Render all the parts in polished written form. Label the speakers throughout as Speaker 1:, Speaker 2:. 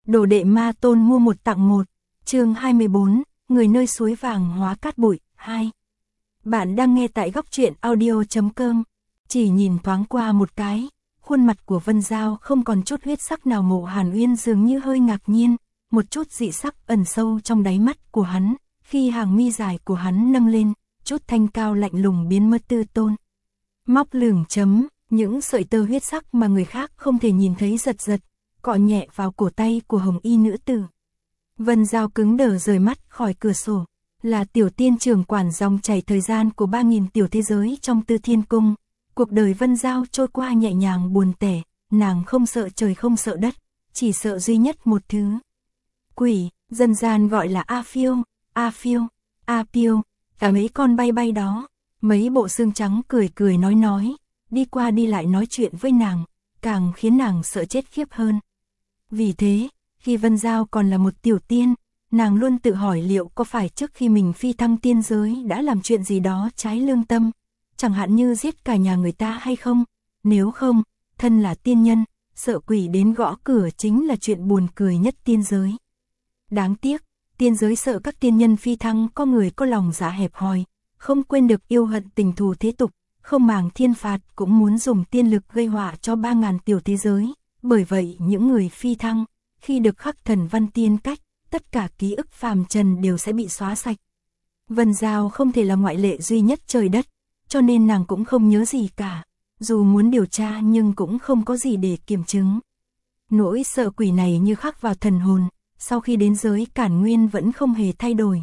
Speaker 1: Đồ đệ ma tôn mua một tặng một. Chương 24, người nơi suối vàng hóa cát bụi, 2. Bạn đang nghe tại góc truyện audio.com. Chỉ nhìn thoáng qua một cái, khuôn mặt của Vân Giao không còn chút huyết sắc nào. Mộ Hàn Uyên dường như hơi ngạc nhiên, một chút dị sắc ẩn sâu trong đáy mắt của hắn, khi hàng mi dài của hắn nâng lên, chút thanh cao lạnh lùng biến mất tư tôn. Móc lửng chấm, những sợi tơ huyết sắc mà người khác không thể nhìn thấy giật giật, cọ nhẹ vào cổ tay của hồng y nữ tử. Vân Giao cứng đờ rời mắt khỏi cửa sổ, là tiểu tiên trưởng quản dòng chảy thời gian của 3.000 tiểu thế giới trong Tư Thiên Cung. Cuộc đời Vân Giao trôi qua nhẹ nhàng buồn tẻ, nàng không sợ trời không sợ đất, chỉ sợ duy nhất một thứ. Quỷ, dân gian gọi là A Phiêu, A Phiêu, A Piêu, cả mấy con bay bay đó, mấy bộ xương trắng cười cười nói, đi qua đi lại nói chuyện với nàng, càng khiến nàng sợ chết khiếp hơn. Vì thế, khi Vân Giao còn là một tiểu tiên, nàng luôn tự hỏi liệu có phải trước khi mình phi thăng tiên giới đã làm chuyện gì đó trái lương tâm, chẳng hạn như giết cả nhà người ta hay không. Nếu không, thân là tiên nhân, sợ quỷ đến gõ cửa chính là chuyện buồn cười nhất tiên giới. Đáng tiếc, tiên giới sợ các tiên nhân phi thăng có người có lòng dạ hẹp hòi, không quên được yêu hận tình thù thế tục, không màng thiên phạt cũng muốn dùng tiên lực gây họa cho 3.000 tiểu thế giới. Bởi vậy những người phi thăng, khi được khắc thần văn tiên cách, tất cả ký ức phàm trần đều sẽ bị xóa sạch. Vân Giao không thể là ngoại lệ duy nhất trời đất, cho nên nàng cũng không nhớ gì cả, dù muốn điều tra nhưng cũng không có gì để kiểm chứng. Nỗi sợ quỷ này như khắc vào thần hồn, sau khi đến giới Cản Nguyên vẫn không hề thay đổi.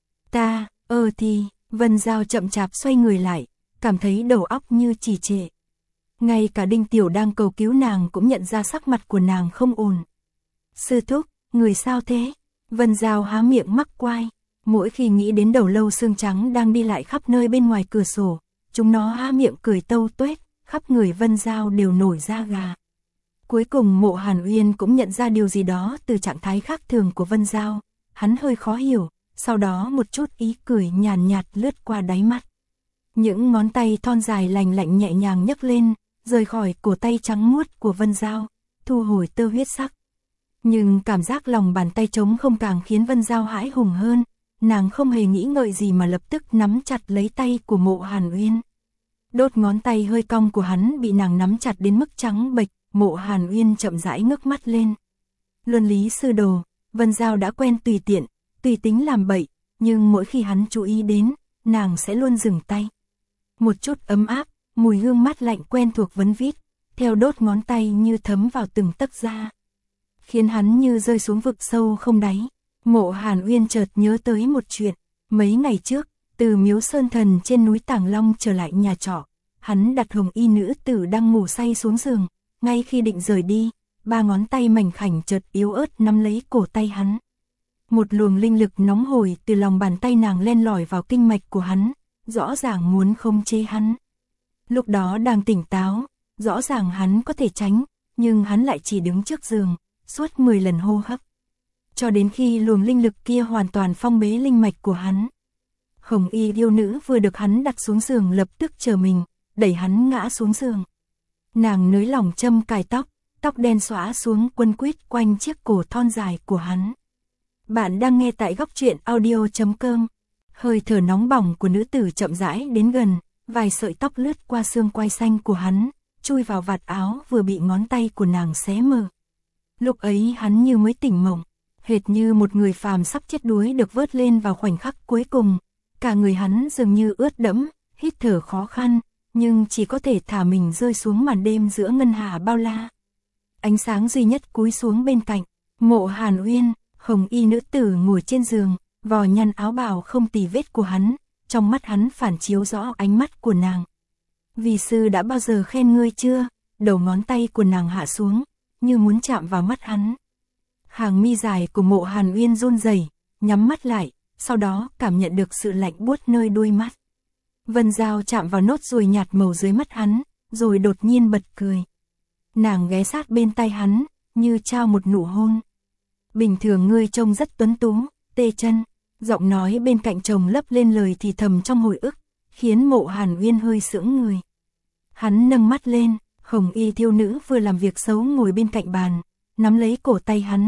Speaker 1: Thì, Vân Giao chậm chạp xoay người lại, cảm thấy đầu óc như trì trệ. Ngay cả Đinh Tiểu đang cầu cứu nàng cũng nhận ra sắc mặt của nàng không ổn. Sư thúc, người sao thế? Vân Giao há miệng mắc quai, mỗi khi nghĩ đến đầu lâu xương trắng đang đi lại khắp nơi bên ngoài cửa sổ, chúng nó há miệng cười tâu tuét, khắp người Vân Giao đều nổi da gà. Cuối cùng Mộ Hàn Uyên cũng nhận ra điều gì đó từ trạng thái khác thường của Vân Giao, hắn hơi khó hiểu, sau đó một chút ý cười nhàn nhạt lướt qua đáy mắt. Những ngón tay thon dài lành lạnh nhẹ nhàng nhấc lên, rời khỏi cổ tay trắng muốt của Vân Giao, thu hồi tơ huyết sắc. Nhưng cảm giác lòng bàn tay trống không càng khiến Vân Giao hãi hùng hơn, nàng không hề nghĩ ngợi gì mà lập tức nắm chặt lấy tay của Mộ Hàn Uyên. Đốt ngón tay hơi cong của hắn bị nàng nắm chặt đến mức trắng bệch. Mộ Hàn Uyên chậm rãi ngước mắt lên. Luân lý sư đồ, Vân Giao đã quen tùy tiện, tùy tính làm bậy, nhưng mỗi khi hắn chú ý đến, nàng sẽ luôn dừng tay. Một chút ấm áp, mùi hương mát lạnh quen thuộc vấn vít, theo đốt ngón tay như thấm vào từng tấc da, khiến hắn như rơi xuống vực sâu không đáy. Mộ Hàn Uyên chợt nhớ tới một chuyện, mấy ngày trước, từ miếu Sơn Thần trên núi Tàng Long trở lại nhà trọ, hắn đặt hồng y nữ tử đang ngủ say xuống giường. Ngay khi định rời đi, 3 ngón tay mảnh khảnh chợt yếu ớt nắm lấy cổ tay hắn. Một luồng linh lực nóng hổi từ lòng bàn tay nàng len lỏi vào kinh mạch của hắn, rõ ràng muốn khống chế hắn. Lúc đó đang tỉnh táo, rõ ràng hắn có thể tránh, nhưng hắn lại chỉ đứng trước giường, suốt 10 lần hô hấp. Cho đến khi luồng linh lực kia hoàn toàn phong bế linh mạch của hắn. Hồng y yêu nữ vừa được hắn đặt xuống giường lập tức chờ mình, đẩy hắn ngã xuống giường. Nàng nới lỏng châm cài tóc, tóc đen xõa xuống quấn quýt quanh chiếc cổ thon dài của hắn. Bạn đang nghe tại góc truyện audio.com. Hơi thở nóng bỏng của nữ tử chậm rãi đến gần, vài sợi tóc lướt qua xương quai xanh của hắn, chui vào vạt áo vừa bị ngón tay của nàng xé mở. Lúc ấy hắn như mới tỉnh mộng, hệt như một người phàm sắp chết đuối được vớt lên vào khoảnh khắc cuối cùng. Cả người hắn dường như ướt đẫm, hít thở khó khăn, nhưng chỉ có thể thả mình rơi xuống màn đêm giữa ngân hà bao la. Ánh sáng duy nhất cúi xuống bên cạnh, Mộ Hàn Uyên, hồng y nữ tử ngồi trên giường, vò nhăn áo bào không tì vết của hắn, trong mắt hắn phản chiếu rõ ánh mắt của nàng. Vì sư đã bao giờ khen ngươi chưa? Đầu ngón tay của nàng hạ xuống, như muốn chạm vào mắt hắn. Hàng mi dài của Mộ Hàn Uyên run rẩy, nhắm mắt lại, sau đó cảm nhận được sự lạnh buốt nơi đuôi mắt. Vân Giao chạm vào nốt ruồi nhạt màu dưới mắt hắn, rồi đột nhiên bật cười. Nàng ghé sát bên tay hắn, như trao một nụ hôn. Bình thường ngươi trông rất tuấn tú, Tê Chân. Giọng nói bên cạnh chồng lấp lên lời thì thầm trong hồi ức, khiến Mộ Hàn Uyên hơi sững người. Hắn nâng mắt lên, hồng y thiếu nữ vừa làm việc xấu ngồi bên cạnh bàn, nắm lấy cổ tay hắn,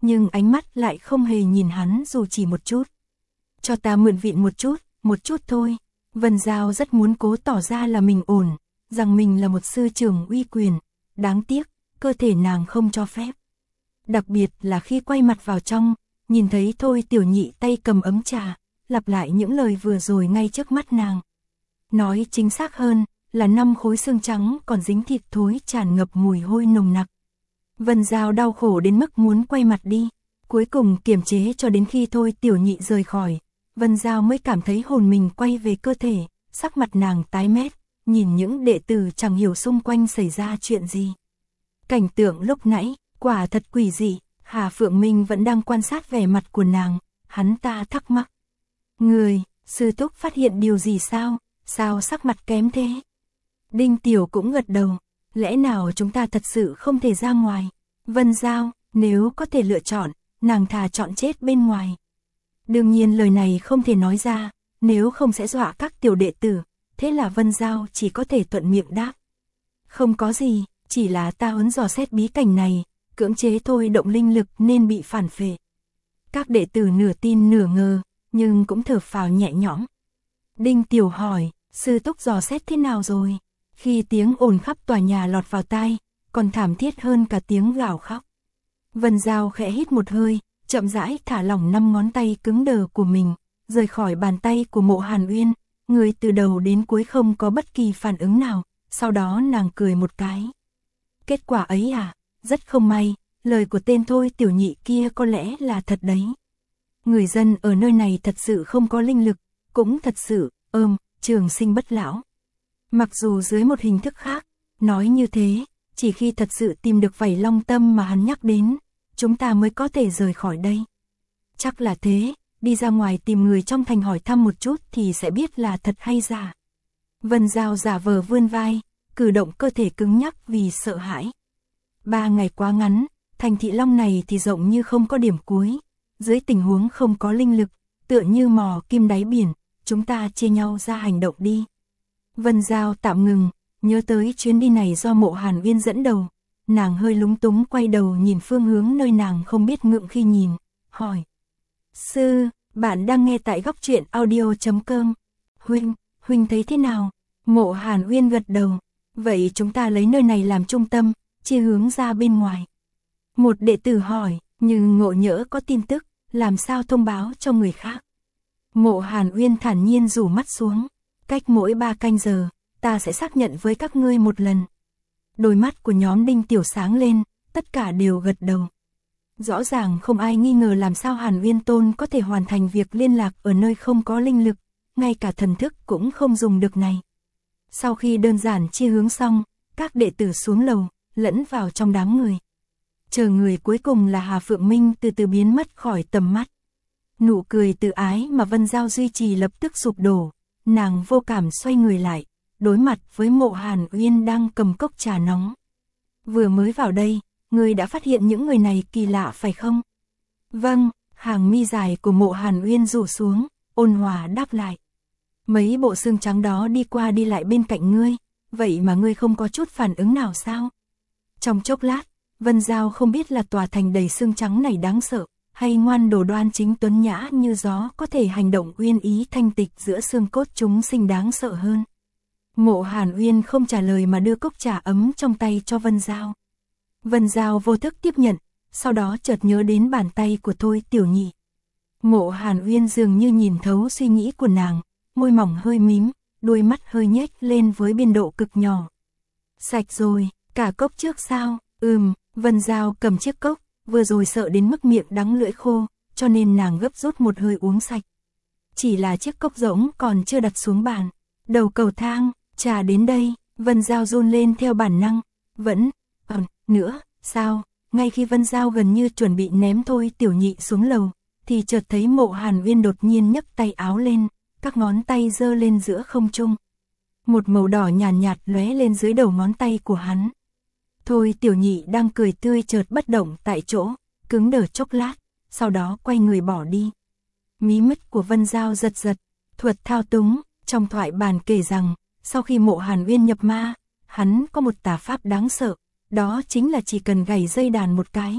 Speaker 1: nhưng ánh mắt lại không hề nhìn hắn dù chỉ một chút. Cho ta mượn vịn một chút thôi. Vân Giao rất muốn cố tỏ ra là mình ổn, rằng mình là một sư trưởng uy quyền, đáng tiếc, cơ thể nàng không cho phép. Đặc biệt là khi quay mặt vào trong, nhìn thấy Thôi Tiểu Nhị tay cầm ấm trà, lặp lại những lời vừa rồi ngay trước mắt nàng. Nói chính xác hơn, là 5 khối xương trắng còn dính thịt thối tràn ngập mùi hôi nồng nặc. Vân Giao đau khổ đến mức muốn quay mặt đi, cuối cùng kiềm chế cho đến khi Thôi Tiểu Nhị rời khỏi, Vân Giao mới cảm thấy hồn mình quay về cơ thể, sắc mặt nàng tái mét, nhìn những đệ tử chẳng hiểu xung quanh xảy ra chuyện gì. Cảnh tượng lúc nãy, quả thật quỷ dị, Hà Phượng Minh vẫn đang quan sát vẻ mặt của nàng, hắn ta thắc mắc. Người, sư thúc phát hiện điều gì sao, sao sắc mặt kém thế? Đinh Tiểu cũng gật đầu, lẽ nào chúng ta thật sự không thể ra ngoài? Vân Giao, nếu có thể lựa chọn, nàng thà chọn chết bên ngoài. Đương nhiên lời này không thể nói ra, nếu không sẽ dọa các tiểu đệ tử, thế là Vân Giao chỉ có thể thuận miệng đáp. Không có gì, chỉ là ta muốn dò xét bí cảnh này, cưỡng chế thôi động linh lực nên bị phản phệ. Các đệ tử nửa tin nửa ngờ, nhưng cũng thở phào nhẹ nhõm. Đinh Tiểu hỏi, sư túc dò xét thế nào rồi? Khi tiếng ồn khắp tòa nhà lọt vào tai, còn thảm thiết hơn cả tiếng gào khóc. Vân Giao khẽ hít một hơi, chậm rãi thả lỏng 5 ngón tay cứng đờ của mình, rời khỏi bàn tay của Mộ Hàn Uyên, người từ đầu đến cuối không có bất kỳ phản ứng nào, sau đó nàng cười một cái. Kết quả ấy à, rất không may, lời của tên Thôi Tiểu Nhị kia có lẽ là thật đấy. Người dân ở nơi này thật sự không có linh lực, cũng thật sự, trường sinh bất lão. Mặc dù dưới một hình thức khác, nói như thế, chỉ khi thật sự tìm được vảy long tâm mà hắn nhắc đến, chúng ta mới có thể rời khỏi đây. Chắc là thế, đi ra ngoài tìm người trong thành hỏi thăm một chút thì sẽ biết là thật hay giả. Vân Giao giả vờ vươn vai, cử động cơ thể cứng nhắc vì sợ hãi. 3 ngày quá ngắn, thành thị Long này thì rộng như không có điểm cuối. Dưới tình huống không có linh lực, tựa như mò kim đáy biển, chúng ta chia nhau ra hành động đi. Vân Giao tạm ngừng, nhớ tới chuyến đi này do Mộ Hàn Uyên dẫn đầu. Nàng hơi lúng túng quay đầu nhìn phương hướng nơi nàng không biết ngượng khi nhìn, hỏi. Sư, bạn đang nghe tại góc truyện audio.com. Huynh thấy thế nào? Mộ Hàn Uyên gật đầu. Vậy chúng ta lấy nơi này làm trung tâm, chia hướng ra bên ngoài. Một đệ tử hỏi, nhưng ngộ nhỡ có tin tức, làm sao thông báo cho người khác? Mộ Hàn Uyên thản nhiên rủ mắt xuống. Cách mỗi 3 canh giờ, ta sẽ xác nhận với các ngươi một lần. Đôi mắt của nhóm Đinh Tiểu sáng lên, tất cả đều gật đầu. Rõ ràng không ai nghi ngờ làm sao Hàn Uyên Tôn có thể hoàn thành việc liên lạc ở nơi không có linh lực, ngay cả thần thức cũng không dùng được này. Sau khi đơn giản chia hướng xong, các đệ tử xuống lầu, lẫn vào trong đám người. Chờ người cuối cùng là Hà Phượng Minh từ từ biến mất khỏi tầm mắt. Nụ cười tự ái mà Vân Giao duy trì lập tức sụp đổ, nàng vô cảm xoay người lại, đối mặt với Mộ Hàn Uyên đang cầm cốc trà nóng. Vừa mới vào đây, ngươi đã phát hiện những người này kỳ lạ phải không? Vâng, hàng mi dài của Mộ Hàn Uyên rủ xuống, ôn hòa đáp lại. Mấy bộ xương trắng đó đi qua đi lại bên cạnh ngươi, vậy mà ngươi không có chút phản ứng nào sao? Trong chốc lát, Vân Giao không biết là tòa thành đầy xương trắng này đáng sợ, hay ngoan đồ đoan chính tuấn nhã như gió có thể hành động uyên ý thanh tịch giữa xương cốt chúng sinh đáng sợ hơn. Mộ Hàn Uyên không trả lời mà đưa cốc trà ấm trong tay cho Vân Giao. Vân Giao vô thức tiếp nhận, sau đó chợt nhớ đến bàn tay của Thôi Tiểu Nhị. Mộ Hàn Uyên dường như nhìn thấu suy nghĩ của nàng, môi mỏng hơi mím, đuôi mắt hơi nhếch lên với biên độ cực nhỏ. Sạch rồi, cả cốc trước sao? Vân Giao cầm chiếc cốc, vừa rồi sợ đến mức miệng đắng lưỡi khô, cho nên nàng gấp rút một hơi uống sạch. Chỉ là chiếc cốc rỗng còn chưa đặt xuống bàn. Đầu cầu thang, trà đến đây, Vân Giao run lên theo bản năng. Nữa, sao? Ngay khi Vân Giao gần như chuẩn bị ném Thôi Tiểu Nhị xuống lầu, thì chợt thấy Mộ Hàn Uyên đột nhiên nhấc tay áo lên, các ngón tay giơ lên giữa không trung. Một màu đỏ nhàn nhạt lóe lên dưới đầu ngón tay của hắn. Thôi Tiểu Nhị đang cười tươi chợt bất động tại chỗ, cứng đờ chốc lát, sau đó quay người bỏ đi. Mí mắt của Vân Giao giật giật, thuật thao túng, trong thoại bàn kể rằng, sau khi Mộ Hàn Uyên nhập ma, hắn có một tà pháp đáng sợ, đó chính là chỉ cần gảy dây đàn một cái,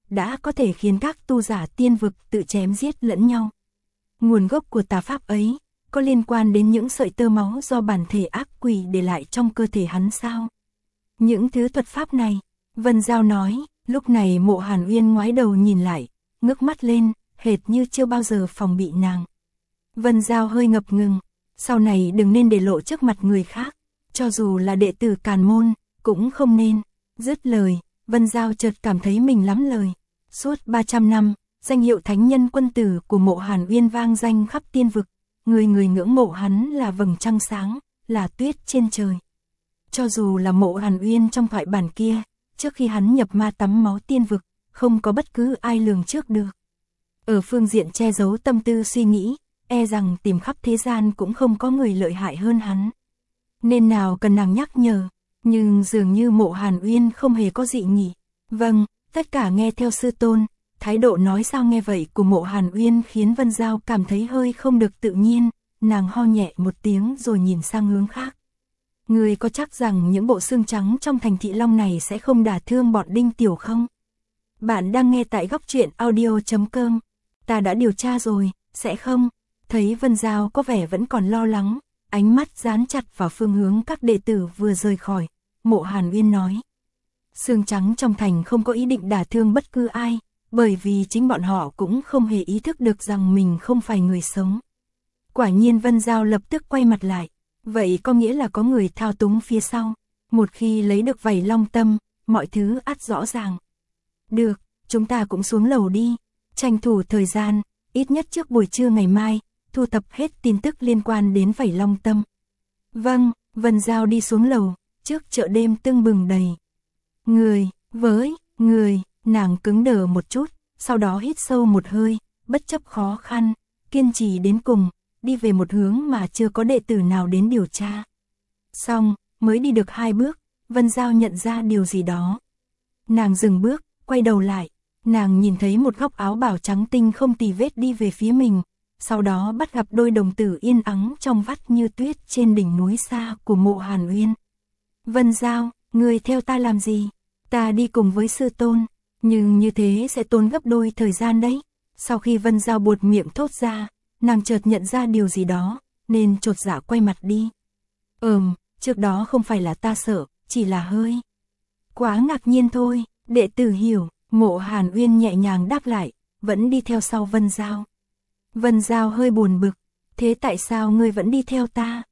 Speaker 1: đã có thể khiến các tu giả tiên vực tự chém giết lẫn nhau. Nguồn gốc của tà pháp ấy có liên quan đến những sợi tơ máu do bản thể ác quỷ để lại trong cơ thể hắn sao? Những thứ thuật pháp này, Vân Giao nói. Lúc này Mộ Hàn Uyên ngoái đầu nhìn lại, ngước mắt lên, hệt như chưa bao giờ phòng bị nàng. Vân Giao hơi ngập ngừng, sau này đừng nên để lộ trước mặt người khác, cho dù là đệ tử Càn Môn, cũng không nên. Dứt lời, Vân Giao chợt cảm thấy mình lắm lời. Suốt 300 năm, danh hiệu thánh nhân quân tử của Mộ Hàn Uyên vang danh khắp tiên vực, người người ngưỡng mộ hắn là vầng trăng sáng, là tuyết trên trời. Cho dù là Mộ Hàn Uyên trong thoại bản kia, trước khi hắn nhập ma tắm máu tiên vực, không có bất cứ ai lường trước được. Ở phương diện che giấu tâm tư suy nghĩ, e rằng tìm khắp thế gian cũng không có người lợi hại hơn hắn. Nên nào cần nàng nhắc nhở, nhưng dường như Mộ Hàn Uyên không hề có dị nghị. Vâng, tất cả nghe theo sư tôn. Thái độ nói sao nghe vậy của Mộ Hàn Uyên khiến Vân Giao cảm thấy hơi không được tự nhiên, nàng ho nhẹ một tiếng rồi nhìn sang hướng khác. Người có chắc rằng những bộ xương trắng trong thành thị Long này sẽ không đả thương bọn Đinh Tiểu không? Bạn đang nghe tại góc truyện audio.com. Ta đã điều tra rồi, sẽ không? Thấy Vân Giao có vẻ vẫn còn lo lắng, ánh mắt dán chặt vào phương hướng các đệ tử vừa rời khỏi, Mộ Hàn Uyên nói. Xương trắng trong thành không có ý định đả thương bất cứ ai, bởi vì chính bọn họ cũng không hề ý thức được rằng mình không phải người sống. Quả nhiên Vân Giao lập tức quay mặt lại. Vậy có nghĩa là có người thao túng phía sau. Một khi lấy được vảy long tâm, mọi thứ ắt rõ ràng. Được, chúng ta cũng xuống lầu đi. Tranh thủ thời gian, ít nhất trước buổi trưa ngày mai, thu thập hết tin tức liên quan đến vảy long tâm. Vâng, Vân Giao đi xuống lầu, trước chợ đêm tưng bừng đầy. Người, nàng cứng đờ một chút, sau đó hít sâu một hơi, bất chấp khó khăn, kiên trì đến cùng, đi về một hướng mà chưa có đệ tử nào đến điều tra. Xong, mới đi được 2 bước, Vân Giao nhận ra điều gì đó. Nàng dừng bước, quay đầu lại, nàng nhìn thấy một góc áo bào trắng tinh không tì vết đi về phía mình, sau đó bắt gặp đôi đồng tử yên ắng trong vắt như tuyết trên đỉnh núi xa của Mộ Hàn Uyên. Vân Giao, người theo ta làm gì? Ta đi cùng với sư tôn, nhưng như thế sẽ tốn gấp đôi thời gian đấy. Sau khi Vân Giao buột miệng thốt ra, nàng chợt nhận ra điều gì đó, nên chột dạ quay mặt đi. Trước đó không phải là ta sợ, chỉ là hơi quá ngạc nhiên thôi, đệ tử hiểu. Mộ Hàn Uyên nhẹ nhàng đáp lại, vẫn đi theo sau Vân Giao. Vân Giao hơi buồn bực, thế tại sao ngươi vẫn đi theo ta?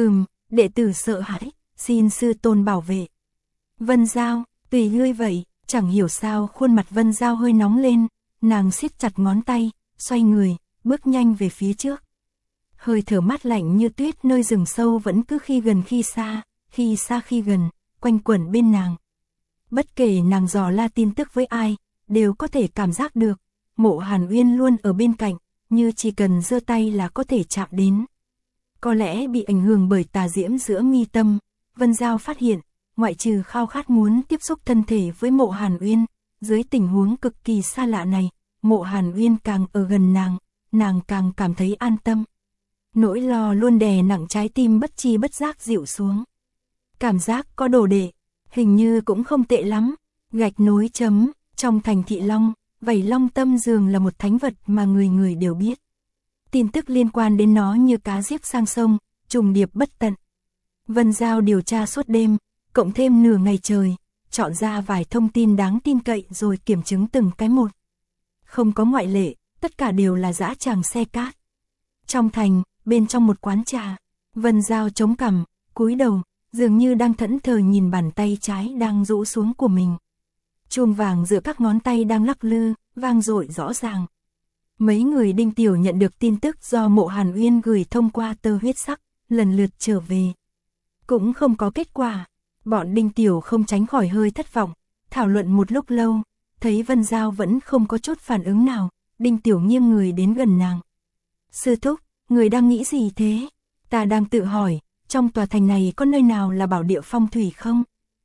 Speaker 1: Đệ tử sợ hãi, xin sư tôn bảo vệ. Vân Giao, tùy ngươi vậy. Chẳng hiểu sao khuôn mặt Vân Giao hơi nóng lên, nàng siết chặt ngón tay, xoay người, bước nhanh về phía trước. Hơi thở mát lạnh như tuyết nơi rừng sâu vẫn cứ khi gần khi xa, khi xa khi gần, quanh quẩn bên nàng. Bất kể nàng dò la tin tức với ai, đều có thể cảm giác được, Mộ Hàn Uyên luôn ở bên cạnh, như chỉ cần giơ tay là có thể chạm đến. Có lẽ bị ảnh hưởng bởi tà diễm giữa mi tâm, Vân Giao phát hiện, ngoại trừ khao khát muốn tiếp xúc thân thể với Mộ Hàn Uyên, dưới tình huống cực kỳ xa lạ này, Mộ Hàn Uyên càng ở gần nàng càng cảm thấy an tâm. Nỗi lo luôn đè nặng trái tim bất chi bất giác dịu xuống. Cảm giác có đồ đệ, hình như cũng không tệ lắm. Gạch nối chấm, trong thành thị Long, vảy long tâm dường là một thánh vật mà người người đều biết. Tin tức liên quan đến nó như cá giết sang sông, trùng điệp bất tận. Vân Giao điều tra suốt đêm, cộng thêm nửa ngày trời, chọn ra vài thông tin đáng tin cậy rồi kiểm chứng từng cái một. Không có ngoại lệ, tất cả đều là dã tràng xe cát. Trong thành, bên trong một quán trà, Vân Giao chống cằm, cúi đầu, dường như đang thẫn thờ nhìn bàn tay trái đang rũ xuống của mình. Chuông vàng giữa các ngón tay đang lắc lư, vang dội rõ ràng. Mấy người Đinh Tiểu nhận được tin tức do Mộ Hàn Uyên gửi thông qua tơ huyết sắc, lần lượt trở về. Cũng không có kết quả, bọn Đinh Tiểu không tránh khỏi hơi thất vọng, thảo luận một lúc lâu, thấy Vân Giao vẫn không có chút phản ứng nào, Đinh Tiểu nghiêng người đến gần nàng. Sư thúc, người đang nghĩ gì thế? Ta đang tự hỏi, trong tòa thành này có nơi nào là bảo địa phong thủy không?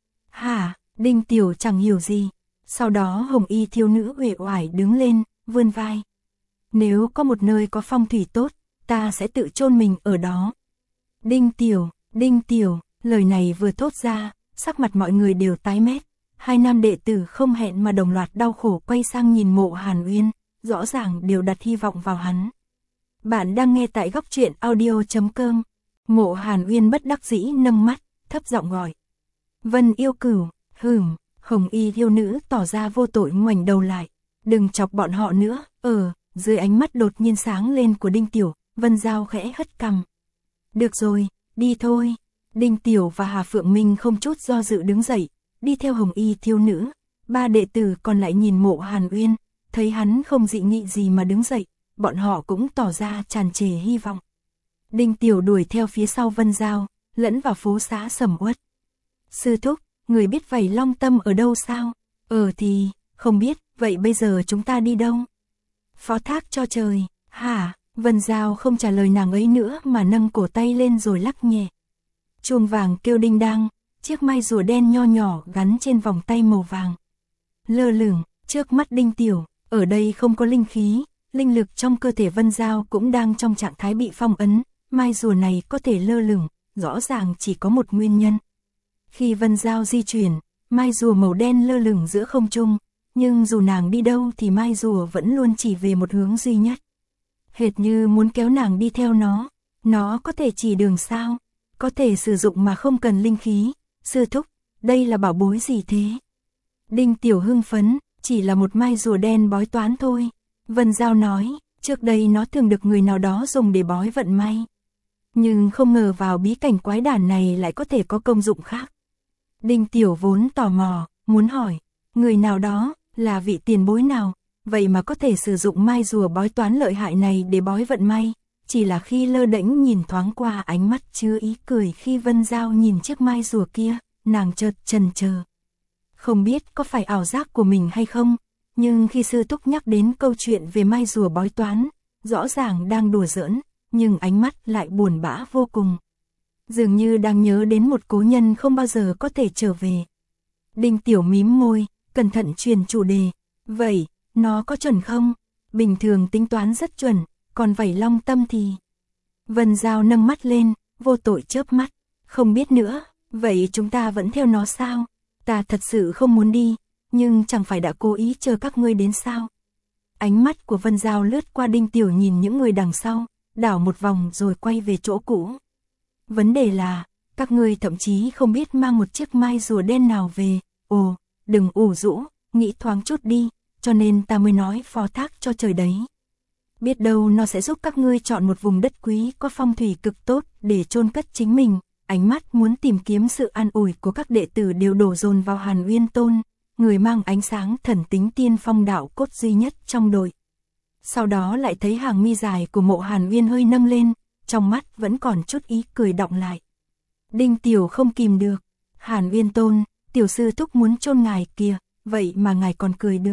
Speaker 1: Hả? Đinh Tiểu chẳng hiểu gì. Sau đó hồng y thiếu nữ uể oải đứng lên, vươn vai. Nếu có một nơi có phong thủy tốt, ta sẽ tự chôn mình ở đó. Đinh Tiểu, lời này vừa thốt ra, sắc mặt mọi người đều tái mét. Hai nam đệ tử không hẹn mà đồng loạt đau khổ quay sang nhìn Mộ Hàn Uyên, rõ ràng đều đặt hy vọng vào hắn. Bạn đang nghe tại góc truyện audio.com. Mộ Hàn Uyên bất đắc dĩ nâng mắt, thấp giọng gọi. Vân Yêu Cửu, Hồng Y yêu nữ tỏ ra vô tội ngoảnh đầu lại. Đừng chọc bọn họ nữa, dưới ánh mắt đột nhiên sáng lên của Đinh Tiểu, Vân Giao khẽ hất cằm. Được rồi, đi thôi. Đinh Tiểu và Hà Phượng Minh không chút do dự đứng dậy, đi theo Hồng Y thiếu nữ. Ba đệ tử còn lại nhìn Mộ Hàn Uyên, thấy hắn không dị nghị gì mà đứng dậy, bọn họ cũng tỏ ra tràn trề hy vọng. Đinh Tiểu đuổi theo phía sau Vân Giao, lẫn vào phố xá sầm uất. Sư thúc, người biết Vảy Long Tâm ở đâu sao? Thì, không biết, vậy bây giờ chúng ta đi đâu? Phó thác cho trời, hả? Vân Giao không trả lời nàng ấy nữa mà nâng cổ tay lên rồi lắc nhẹ. Chuông vàng kêu đinh đang, chiếc mai rùa đen nho nhỏ gắn trên vòng tay màu vàng. Lơ lửng, trước mắt Đinh Tiểu, ở đây không có linh khí, linh lực trong cơ thể Vân Giao cũng đang trong trạng thái bị phong ấn, mai rùa này có thể lơ lửng, rõ ràng chỉ có một nguyên nhân. Khi Vân Giao di chuyển, mai rùa màu đen lơ lửng giữa không trung, nhưng dù nàng đi đâu thì mai rùa vẫn luôn chỉ về một hướng duy nhất. Hệt như muốn kéo nàng đi theo nó có thể chỉ đường sao, có thể sử dụng mà không cần linh khí. Sư thúc, đây là bảo bối gì thế? Đinh Tiểu hưng phấn, chỉ là một mai rùa đen bói toán thôi. Vân Giao nói, trước đây nó thường được người nào đó dùng để bói vận may. Nhưng không ngờ vào bí cảnh quái đản này lại có thể có công dụng khác. Đinh Tiểu vốn tò mò, muốn hỏi, người nào đó, là vị tiền bối nào, vậy mà có thể sử dụng mai rùa bói toán lợi hại này để bói vận may. Chỉ là khi lơ đễnh nhìn thoáng qua ánh mắt chứa ý cười khi Vân Giao nhìn chiếc mai rùa kia, nàng chợt chần chờ. Không biết có phải ảo giác của mình hay không, nhưng khi sư thúc nhắc đến câu chuyện về mai rùa bói toán, rõ ràng đang đùa giỡn, nhưng ánh mắt lại buồn bã vô cùng. Dường như đang nhớ đến một cố nhân không bao giờ có thể trở về. Đinh Tiểu mím môi, cẩn thận truyền chủ đề. Vậy, nó có chuẩn không? Bình thường tính toán rất chuẩn, còn Vảy Long Tâm thì... Vân Giao nâng mắt lên, vô tội chớp mắt. Không biết nữa, vậy chúng ta vẫn theo nó sao? Ta thật sự không muốn đi, nhưng chẳng phải đã cố ý chờ các ngươi đến sao? Ánh mắt của Vân Giao lướt qua Đinh Tiểu nhìn những người đằng sau, đảo một vòng rồi quay về chỗ cũ. Vấn đề là, các ngươi thậm chí không biết mang một chiếc mai rùa đen nào về. Đừng ủ rũ, nghĩ thoáng chút đi, cho nên ta mới nói phó thác cho trời đấy. Biết đâu nó sẽ giúp các ngươi chọn một vùng đất quý có phong thủy cực tốt để chôn cất chính mình. Ánh mắt muốn tìm kiếm sự an ủi của các đệ tử đều đổ dồn vào Hàn Uyên Tôn, người mang ánh sáng thần tính tiên phong đạo cốt duy nhất trong đội. Sau đó lại thấy hàng mi dài của Mộ Hàn Uyên hơi nâng lên, trong mắt vẫn còn chút ý cười đọng lại. Đinh Tiểu không kìm được, Hàn Uyên Tôn, tiểu sư thúc muốn chôn ngài kìa, vậy mà ngài còn cười được.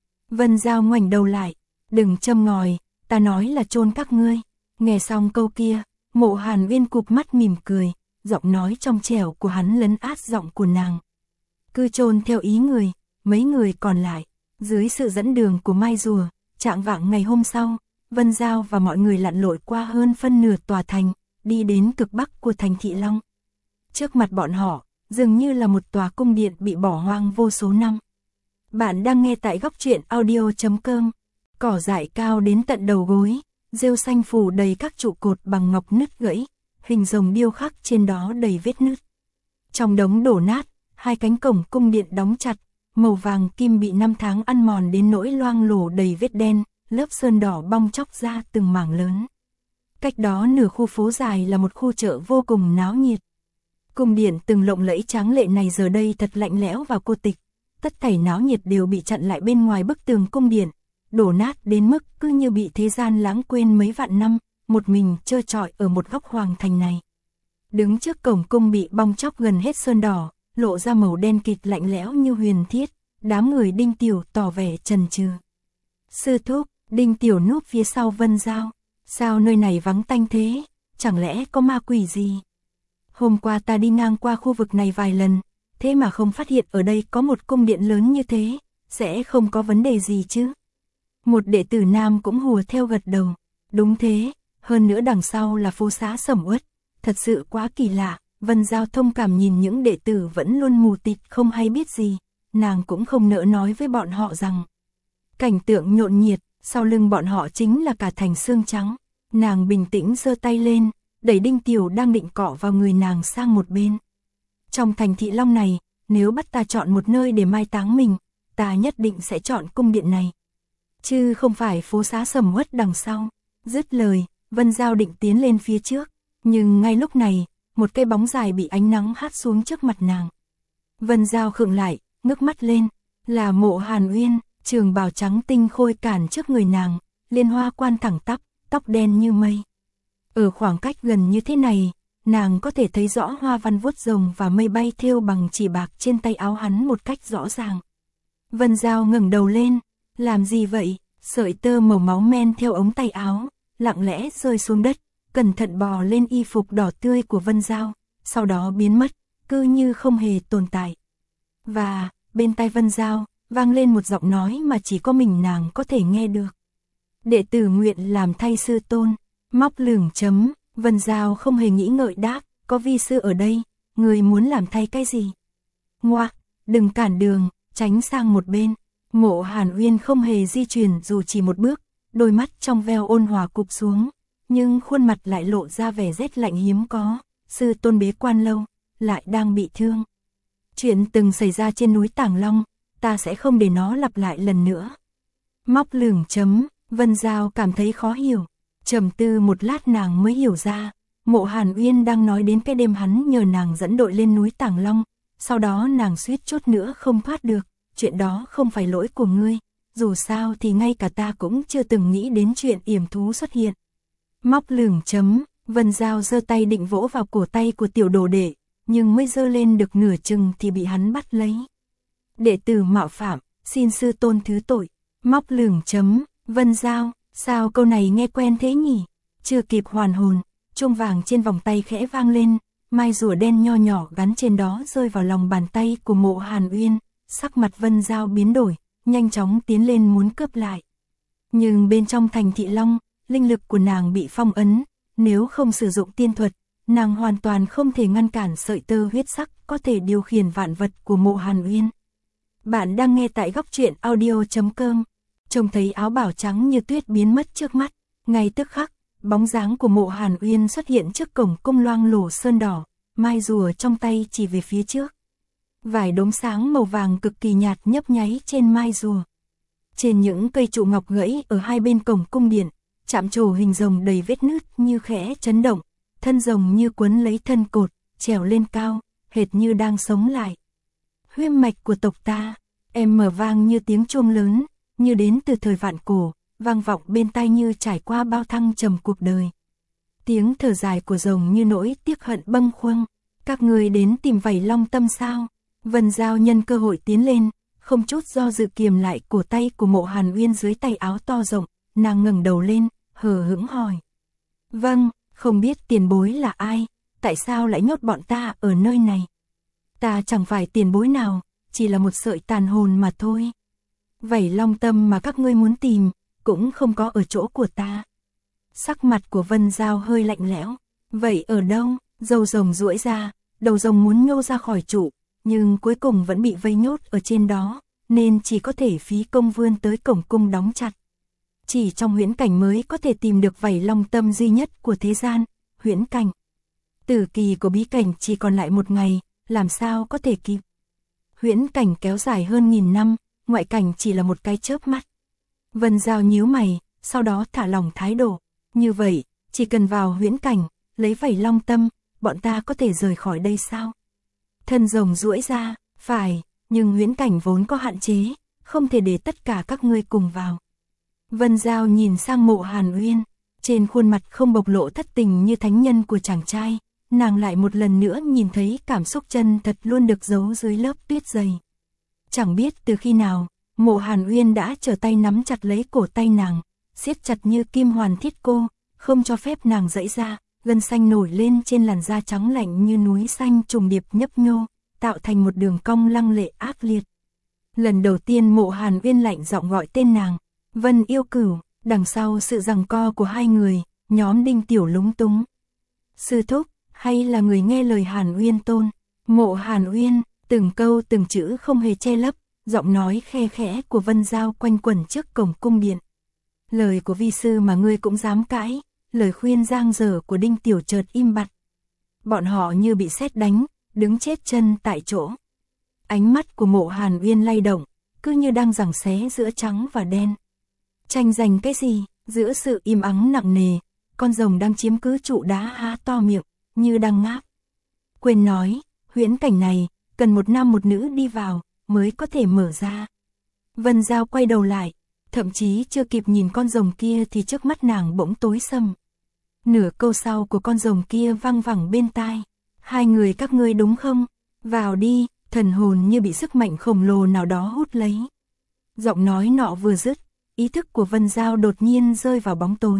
Speaker 1: Vân Giao ngoảnh đầu lại, đừng châm ngòi, ta nói là chôn các ngươi. Nghe xong câu kia, Mộ Hàn Uyên cụp mắt mỉm cười, giọng nói trong trẻo của hắn lấn át giọng của nàng. Cứ chôn theo ý người, mấy người còn lại, dưới sự dẫn đường của mai rùa, trạng vạng ngày hôm sau, Vân Giao và mọi người lặn lội qua hơn phân nửa tòa thành, đi đến cực bắc của thành Thị Long. Trước mặt bọn họ, dường như là một tòa cung điện bị bỏ hoang vô số năm. Bạn đang nghe tại góc truyện audio.com. Cỏ dại cao đến tận đầu gối, rêu xanh phủ đầy các trụ cột bằng ngọc nứt gãy, hình rồng điêu khắc trên đó đầy vết nứt. Trong đống đổ nát, hai cánh cổng cung điện đóng chặt, màu vàng kim bị năm tháng ăn mòn đến nỗi loang lổ đầy vết đen, lớp sơn đỏ bong chóc ra từng mảng lớn. Cách đó nửa khu phố dài là một khu chợ vô cùng náo nhiệt. Cung điện từng lộng lẫy tráng lệ này giờ đây thật lạnh lẽo và cô tịch. Tất thảy náo nhiệt đều bị chặn lại bên ngoài bức tường cung điện, đổ nát đến mức cứ như bị thế gian lãng quên mấy vạn năm, một mình trơ trọi ở một góc hoàng thành này. Đứng trước cổng cung bị bong chóc gần hết sơn đỏ, lộ ra màu đen kịt lạnh lẽo như huyền thiết, đám người Đinh Tiểu tỏ vẻ chần chừ. Sư thúc, Đinh Tiểu núp phía sau Vân Giao. Sao nơi này vắng tanh thế? Chẳng lẽ có ma quỷ gì? Hôm qua ta đi ngang qua khu vực này vài lần, thế mà không phát hiện ở đây có một cung điện lớn như thế, sẽ không có vấn đề gì chứ? Một đệ tử nam cũng hùa theo gật đầu. Đúng thế, hơn nữa đằng sau là phố xá sầm uất, thật sự quá kỳ lạ. Vân Giao thông cảm nhìn những đệ tử vẫn luôn mù tịt không hay biết gì, nàng cũng không nỡ nói với bọn họ rằng cảnh tượng nhộn nhịp, sau lưng bọn họ chính là cả thành xương trắng. Nàng bình tĩnh giơ tay lên, đẩy Đinh Tiểu đang định cọ vào người nàng sang một bên. Trong thành Thị Long này, nếu bắt ta chọn một nơi để mai táng mình, ta nhất định sẽ chọn cung điện này, chứ không phải phố xá sầm uất đằng sau. Dứt lời, Vân Giao định tiến lên phía trước, nhưng ngay lúc này, một cây bóng dài bị ánh nắng hắt xuống trước mặt nàng. Vân Giao khựng lại, ngước mắt lên, là Mộ Hàn Uyên, trường bào trắng tinh khôi cản trước người nàng, liên hoa quan thẳng tắp, tóc đen như mây. Ở khoảng cách gần như thế này, nàng có thể thấy rõ hoa văn vuốt rồng và mây bay thêu bằng chỉ bạc trên tay áo hắn một cách rõ ràng. Vân Giao ngẩng đầu lên, làm gì vậy? Sợi tơ màu máu men theo ống tay áo, lặng lẽ rơi xuống đất, cẩn thận bò lên y phục đỏ tươi của Vân Giao, sau đó biến mất, cứ như không hề tồn tại. Và, bên tai Vân Giao, vang lên một giọng nói mà chỉ có mình nàng có thể nghe được. Đệ tử nguyện làm thay sư tôn, móc lửng chấm, Vân Giao không hề nghĩ ngợi đáp, có vi sư ở đây, người muốn làm thay cái gì? Ngoạc, đừng cản đường, tránh sang một bên. Mộ Hàn Uyên không hề di chuyển dù chỉ một bước, đôi mắt trong veo ôn hòa cụp xuống, nhưng khuôn mặt lại lộ ra vẻ rét lạnh hiếm có. Sư tôn bế quan lâu, lại đang bị thương. Chuyện từng xảy ra trên núi Tàng Long, ta sẽ không để nó lặp lại lần nữa. Móc lửng chấm, Vân Giao cảm thấy khó hiểu, trầm tư một lát nàng mới hiểu ra, Mộ Hàn Uyên đang nói đến cái đêm hắn nhờ nàng dẫn đội lên núi Tàng Long, sau đó nàng suýt chút nữa không thoát được. Chuyện đó không phải lỗi của ngươi, dù sao thì ngay cả ta cũng chưa từng nghĩ đến chuyện yểm thú xuất hiện. Móc lửng chấm, Vân Giao giơ tay định vỗ vào cổ tay của tiểu đồ đệ, nhưng mới giơ lên được nửa chừng thì bị hắn bắt lấy. Đệ tử mạo phạm, xin sư tôn thứ tội. Móc lửng chấm, Vân Giao, sao câu này nghe quen thế nhỉ? Chưa kịp hoàn hồn, chuông vàng trên vòng tay khẽ vang lên, mai rùa đen nho nhỏ gắn trên đó rơi vào lòng bàn tay của Mộ Hàn Uyên. Sắc mặt Vân Giao biến đổi, nhanh chóng tiến lên muốn cướp lại. Nhưng bên trong thành Thị Long, linh lực của nàng bị phong ấn, nếu không sử dụng tiên thuật, nàng hoàn toàn không thể ngăn cản sợi tơ huyết sắc có thể điều khiển vạn vật của Mộ Hàn Uyên. Bạn đang nghe tại góc truyện audio.com. Trông thấy áo bào trắng như tuyết biến mất trước mắt, ngay tức khắc, bóng dáng của Mộ Hàn Uyên xuất hiện trước cổng cung loang lổ sơn đỏ, mai rùa trong tay chỉ về phía trước. Vài đốm sáng màu vàng cực kỳ nhạt nhấp nháy trên mai rùa. Trên những cây trụ ngọc gãy ở hai bên cổng cung điện, chạm trổ hình rồng đầy vết nứt như khẽ chấn động, thân rồng như quấn lấy thân cột, trèo lên cao, hệt như đang sống lại. Huyết mạch của tộc ta, em mở vang như tiếng chuông lớn, như đến từ thời vạn cổ, vang vọng bên tai như trải qua bao thăng trầm cuộc đời. Tiếng thở dài của rồng như nỗi tiếc hận bâng khuâng. Các người đến tìm Vảy Long Tâm sao? Vân Giao nhân cơ hội tiến lên, không chút do dự kiềm lại cổ tay của Mộ Hàn Uyên dưới tay áo to rộng, nàng ngẩng đầu lên, hờ hững hỏi. Vâng, không biết tiền bối là ai, tại sao lại nhốt bọn ta ở nơi này? Ta chẳng phải tiền bối nào, chỉ là một sợi tàn hồn mà thôi. Vảy Long Tâm mà các ngươi muốn tìm, cũng không có ở chỗ của ta. Sắc mặt của Vân Giao hơi lạnh lẽo. Vậy ở đâu? Râu rồng duỗi ra, đầu rồng muốn nhô ra khỏi trụ, nhưng cuối cùng vẫn bị vây nhốt ở trên đó, nên chỉ có thể phí công vươn tới cổng cung đóng chặt. Chỉ trong huyễn cảnh mới có thể tìm được Vảy Long Tâm duy nhất của thế gian, huyễn cảnh. Tử kỳ của bí cảnh chỉ còn lại một ngày, làm sao có thể kịp. Huyễn cảnh kéo dài hơn 1000 năm, ngoại cảnh chỉ là một cái chớp mắt. Vân Giao nhíu mày, sau đó thả lỏng thái độ. Như vậy, chỉ cần vào huyễn cảnh, lấy Vảy Long Tâm, bọn ta có thể rời khỏi đây sao? Thân rồng duỗi ra, phải, nhưng huyễn cảnh vốn có hạn chế, không thể để tất cả các ngươi cùng vào. Vân Giao nhìn sang Mộ Hàn Uyên, trên khuôn mặt không bộc lộ thất tình như thánh nhân của chàng trai, nàng lại một lần nữa nhìn thấy cảm xúc chân thật luôn được giấu dưới lớp tuyết dày. Chẳng biết từ khi nào, Mộ Hàn Uyên đã trở tay nắm chặt lấy cổ tay nàng, siết chặt như kim hoàn thiết cô, không cho phép nàng giãy ra, gân xanh nổi lên trên làn da trắng lạnh như núi xanh trùng điệp nhấp nhô, tạo thành một đường cong lăng lệ ác liệt. Lần đầu tiên Mộ Hàn Uyên lạnh giọng gọi tên nàng, Vân Yêu Cửu, đằng sau sự giằng co của hai người, nhóm Đinh Tiểu lúng túng. Sư thúc, hay là người nghe lời Hàn Uyên tôn? Mộ Hàn Uyên, Từng câu từng chữ không hề che lấp, giọng nói khe khẽ của Vân Giao quanh quẩn trước cổng cung điện. Lời của vi sư mà ngươi cũng dám cãi, lời khuyên giang dở của Đinh Tiểu chợt im bặt. Bọn họ như bị sét đánh, đứng chết chân tại chỗ. Ánh mắt của Mộ Hàn Uyên lay động, cứ như đang giằng xé giữa trắng và đen. Tranh giành cái gì? Giữa sự im ắng nặng nề, con rồng đang chiếm cứ trụ đá há to miệng, như đang ngáp. Quên nói, huyễn cảnh này, cần một nam một nữ đi vào, mới có thể mở ra. Vân Giao quay đầu lại, thậm chí chưa kịp nhìn con rồng kia thì trước mắt nàng bỗng tối sầm. Nửa câu sau của con rồng kia vang vẳng bên tai. Hai người các ngươi đúng không? Vào đi, thần hồn như bị sức mạnh khổng lồ nào đó hút lấy. Giọng nói nọ vừa dứt, ý thức của Vân Giao đột nhiên rơi vào bóng tối.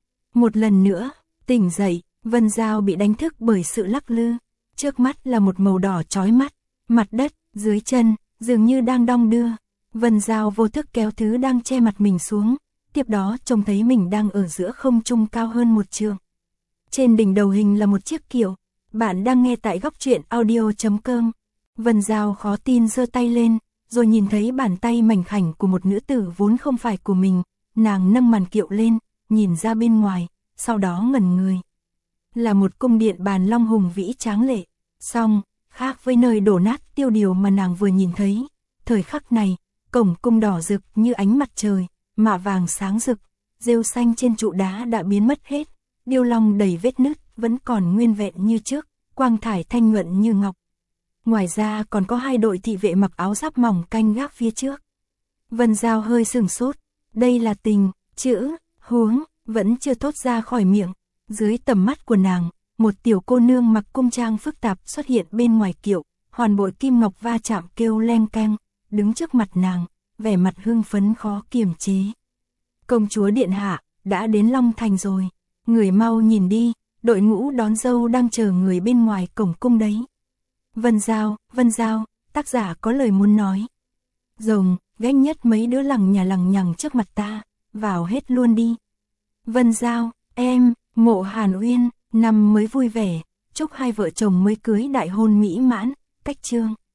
Speaker 1: Một lần nữa, tỉnh dậy, Vân Giao bị đánh thức bởi sự lắc lư. Trước mắt là một màu đỏ chói mắt, mặt đất, dưới chân, dường như đang đong đưa. Vân Giao vô thức kéo thứ đang che mặt mình xuống, tiếp đó trông thấy mình đang ở giữa không trung cao hơn một trượng. Trên đỉnh đầu hình là một chiếc kiệu. Bạn đang nghe tại góc truyện audio.com. Vân Giao khó tin giơ tay lên, rồi nhìn thấy bàn tay mảnh khảnh của một nữ tử vốn không phải của mình. Nàng nâng màn kiệu lên, nhìn ra bên ngoài, sau đó ngẩn người. Là một cung điện bàn long hùng vĩ tráng lệ, song khác với nơi đổ nát tiêu điều mà nàng vừa nhìn thấy. Thời khắc này, cổng cung đỏ rực như ánh mặt trời, mạ vàng sáng rực, rêu xanh trên trụ đá đã biến mất hết, điêu long đầy vết nứt vẫn còn nguyên vẹn như trước, quang thải thanh nhuận như ngọc. Ngoài ra còn có hai đội thị vệ mặc áo giáp mỏng canh gác phía trước. Vân Giao hơi sửng sốt, đây là tình, chữ, huống, vẫn chưa thốt ra khỏi miệng. Dưới tầm mắt của nàng, một tiểu cô nương mặc cung trang phức tạp xuất hiện bên ngoài kiệu, hoàn bội kim ngọc va chạm kêu leng keng, đứng trước mặt nàng, vẻ mặt hưng phấn khó kiềm chế. Công chúa điện hạ, đã đến Long Thành rồi, người mau nhìn đi, đội ngũ đón dâu đang chờ người bên ngoài cổng cung đấy. Vân Giao, tác giả có lời muốn nói. Rồng, ganh nhất mấy đứa lằng nhằng trước mặt ta, vào hết luôn đi. Vân Giao, em, Mộ Hàn Uyên, năm mới vui vẻ, chúc hai vợ chồng mới cưới đại hôn mỹ mãn, cách chương.